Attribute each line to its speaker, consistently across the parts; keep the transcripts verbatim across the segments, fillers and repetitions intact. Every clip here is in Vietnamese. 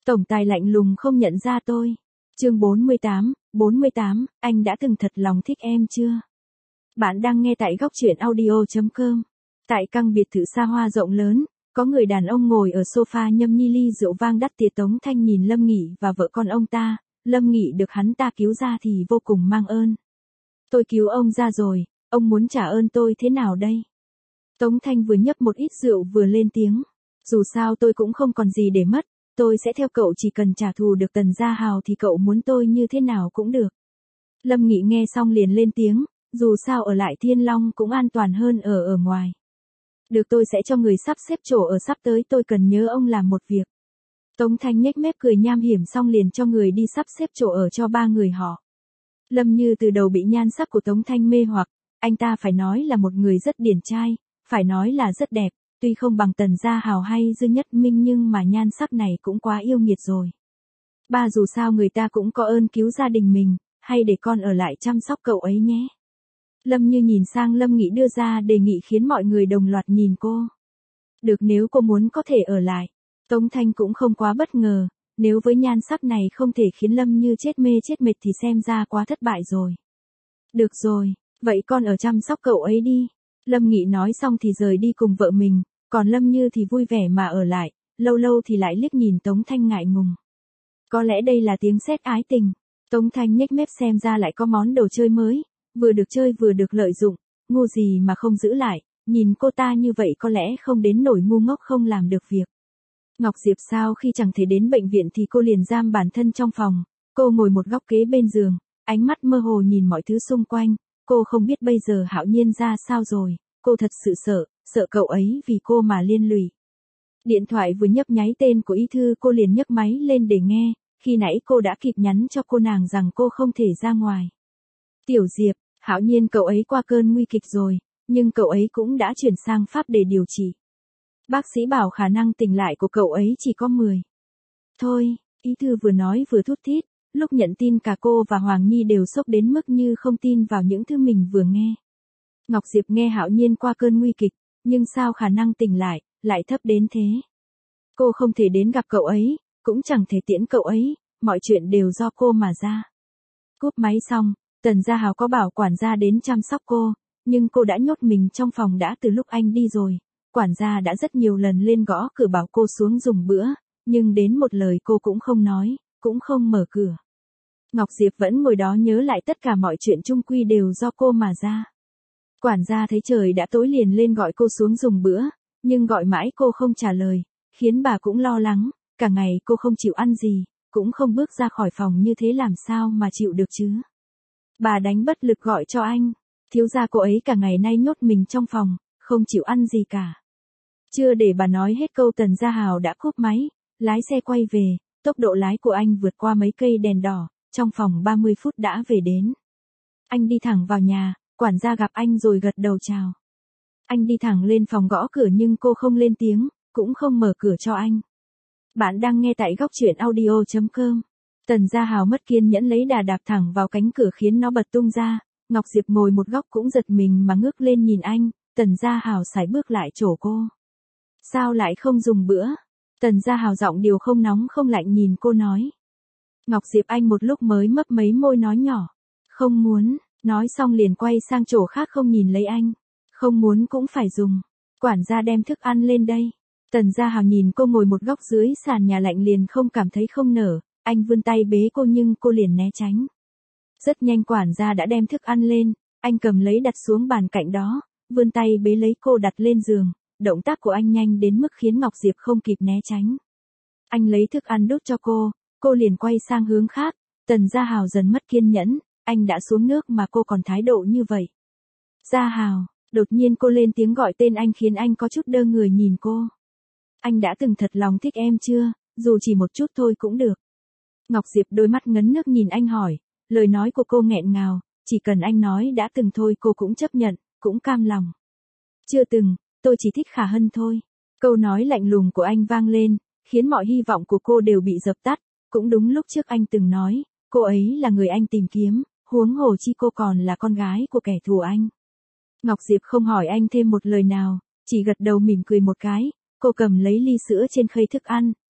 Speaker 1: Tổng tài lạnh lùng không nhận ra tôi. Chương bốn mươi tám, bốn mươi tám, anh đã từng thật lòng thích em chưa? Bạn đang nghe tại góc truyện audio chấm com. Tại căn biệt thự xa hoa rộng lớn, có người đàn ông ngồi ở sofa nhâm nhi ly rượu vang đắt tiệc. Tống Thanh nhìn Lâm Nghị và vợ con ông ta, Lâm Nghị được hắn ta cứu ra thì vô cùng mang ơn. Tôi cứu ông ra rồi, ông muốn trả ơn tôi thế nào đây? Tống Thanh vừa nhấp một ít rượu vừa lên tiếng. Dù sao tôi cũng không còn gì để mất, tôi sẽ theo cậu, chỉ cần trả thù được Tần Gia Hào thì cậu muốn tôi như thế nào cũng được. Lâm Nghị nghe xong liền lên tiếng, dù sao ở lại Thiên Long cũng an toàn hơn ở ở ngoài. Được, tôi sẽ cho người sắp xếp chỗ ở, sắp tới tôi cần nhớ ông làm một việc. Tống Thanh nhếch mép cười nham hiểm xong liền cho người đi sắp xếp chỗ ở cho ba người họ. Lâm Như từ đầu bị nhan sắc của Tống Thanh mê hoặc, anh ta phải nói là một người rất điển trai, phải nói là rất đẹp, tuy không bằng Tần Gia Hào hay Dương Nhất Minh nhưng mà nhan sắc này cũng quá yêu nghiệt rồi. Ba, dù sao người ta cũng có ơn cứu gia đình mình, hay để con ở lại chăm sóc cậu ấy nhé. Lâm Như nhìn sang Lâm Nghị đưa ra đề nghị khiến mọi người đồng loạt nhìn cô. Được, nếu cô muốn có thể ở lại. Tống Thanh cũng không quá bất ngờ, nếu với nhan sắc này không thể khiến Lâm Như chết mê chết mệt thì xem ra quá thất bại rồi. Được rồi, vậy con ở chăm sóc cậu ấy đi. Lâm Nghị nói xong thì rời đi cùng vợ mình, còn Lâm Như thì vui vẻ mà ở lại, lâu lâu thì lại liếc nhìn Tống Thanh ngại ngùng. Có lẽ đây là tiếng sét ái tình. Tống Thanh nhếch mép xem ra lại có món đồ chơi mới, vừa được chơi vừa được lợi dụng, ngu gì mà không giữ lại, nhìn cô ta như vậy có lẽ không đến nỗi ngu ngốc không làm được việc. Ngọc Diệp sau khi chẳng thể đến bệnh viện thì cô liền giam bản thân trong phòng, cô ngồi một góc kế bên giường, ánh mắt mơ hồ nhìn mọi thứ xung quanh, cô không biết bây giờ Hạo Nhiên ra sao rồi, cô thật sự sợ, sợ cậu ấy vì cô mà liên lụy. Điện thoại vừa nhấp nháy tên của y thư cô liền nhấc máy lên để nghe, khi nãy cô đã kịp nhắn cho cô nàng rằng cô không thể ra ngoài. Tiểu Diệp, Hạo Nhiên cậu ấy qua cơn nguy kịch rồi, nhưng cậu ấy cũng đã chuyển sang Pháp để điều trị. Bác sĩ bảo khả năng tỉnh lại của cậu ấy chỉ có mười. Thôi, y thư vừa nói vừa thút thít, lúc nhận tin cả cô và Hoàng Nhi đều sốc đến mức như không tin vào những thứ mình vừa nghe. Ngọc Diệp nghe Hạo Nhiên qua cơn nguy kịch, nhưng sao khả năng tỉnh lại, lại thấp đến thế? Cô không thể đến gặp cậu ấy, cũng chẳng thể tiễn cậu ấy, mọi chuyện đều do cô mà ra. Cúp máy xong, Tần Gia Hào có bảo quản gia đến chăm sóc cô, nhưng cô đã nhốt mình trong phòng đã từ lúc anh đi rồi. Quản gia đã rất nhiều lần lên gõ cửa bảo cô xuống dùng bữa, nhưng đến một lời cô cũng không nói, cũng không mở cửa. Ngọc Diệp vẫn ngồi đó nhớ lại tất cả mọi chuyện chung quy đều do cô mà ra. Quản gia thấy trời đã tối liền lên gọi cô xuống dùng bữa, nhưng gọi mãi cô không trả lời, khiến bà cũng lo lắng, cả ngày cô không chịu ăn gì, cũng không bước ra khỏi phòng, như thế làm sao mà chịu được chứ. Bà đánh bất lực gọi cho anh, thiếu gia cô ấy cả ngày nay nhốt mình trong phòng, không chịu ăn gì cả. Chưa để bà nói hết câu Tần Gia Hào đã cúp máy, lái xe quay về, tốc độ lái của anh vượt qua mấy cây đèn đỏ, trong vòng ba mươi phút đã về đến. Anh đi thẳng vào nhà, quản gia gặp anh rồi gật đầu chào. Anh đi thẳng lên phòng gõ cửa nhưng cô không lên tiếng, cũng không mở cửa cho anh. Bạn đang nghe tại góc truyện audio chấm com. Tần Gia Hào mất kiên nhẫn lấy đà đạp thẳng vào cánh cửa khiến nó bật tung ra, Ngọc Diệp ngồi một góc cũng giật mình mà ngước lên nhìn anh, Tần Gia Hào sải bước lại chỗ cô. Sao lại không dùng bữa? Tần Gia Hào giọng điều không nóng không lạnh nhìn cô nói. Ngọc Diệp anh một lúc mới mấp mấy môi nói nhỏ. Không muốn, nói xong liền quay sang chỗ khác không nhìn lấy anh. Không muốn cũng phải dùng. Quản gia đem thức ăn lên đây. Tần Gia Hào nhìn cô ngồi một góc dưới sàn nhà lạnh liền không cảm thấy không nở, anh vươn tay bế cô nhưng cô liền né tránh. Rất nhanh quản gia đã đem thức ăn lên, anh cầm lấy đặt xuống bàn cạnh đó, vươn tay bế lấy cô đặt lên giường, động tác của anh nhanh đến mức khiến Ngọc Diệp không kịp né tránh. Anh lấy thức ăn đút cho cô, cô liền quay sang hướng khác, Tần Gia Hào dần mất kiên nhẫn, anh đã xuống nước mà cô còn thái độ như vậy. Gia Hào, đột nhiên cô lên tiếng gọi tên anh khiến anh có chút đơ người nhìn cô. Anh đã từng thật lòng thích em chưa, dù chỉ một chút thôi cũng được. Ngọc Diệp đôi mắt ngấn nước nhìn anh hỏi, lời nói của cô nghẹn ngào, chỉ cần anh nói đã từng thôi cô cũng chấp nhận, cũng cam lòng. Chưa từng, tôi chỉ thích Khả Hân thôi. Câu nói lạnh lùng của anh vang lên, khiến mọi hy vọng của cô đều bị dập tắt, cũng đúng lúc trước anh từng nói, cô ấy là người anh tìm kiếm, huống hồ chi cô còn là con gái của kẻ thù anh. Ngọc Diệp không hỏi anh thêm một lời nào, chỉ gật đầu mỉm cười một cái, cô cầm lấy ly sữa trên khay thức ăn,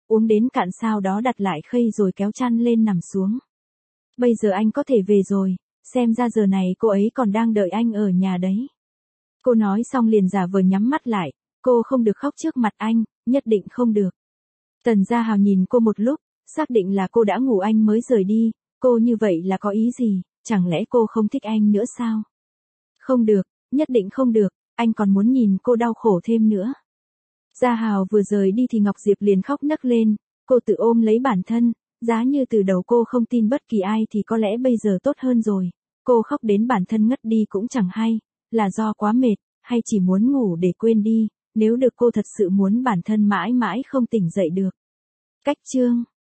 Speaker 1: uống đến cạn sau đó đặt lại khay rồi kéo chăn lên nằm xuống. Bây giờ anh có thể về rồi, xem ra giờ này cô ấy còn đang đợi anh ở nhà đấy. Cô nói xong liền giả vờ nhắm mắt lại, cô không được khóc trước mặt anh, nhất định không được. Tần Gia Hào nhìn cô một lúc, xác định là cô đã ngủ anh mới rời đi, cô như vậy là có ý gì, chẳng lẽ cô không thích anh nữa sao? Không được, nhất định không được, anh còn muốn nhìn cô đau khổ thêm nữa. Gia Hào vừa rời đi thì Ngọc Diệp liền khóc nấc lên, cô tự ôm lấy bản thân, giá như từ đầu cô không tin bất kỳ ai thì có lẽ bây giờ tốt hơn rồi. Cô khóc đến bản thân ngất đi cũng chẳng hay, là do quá mệt, hay chỉ muốn ngủ để quên đi, nếu được cô thật sự muốn bản thân mãi mãi không tỉnh dậy được. Cách chương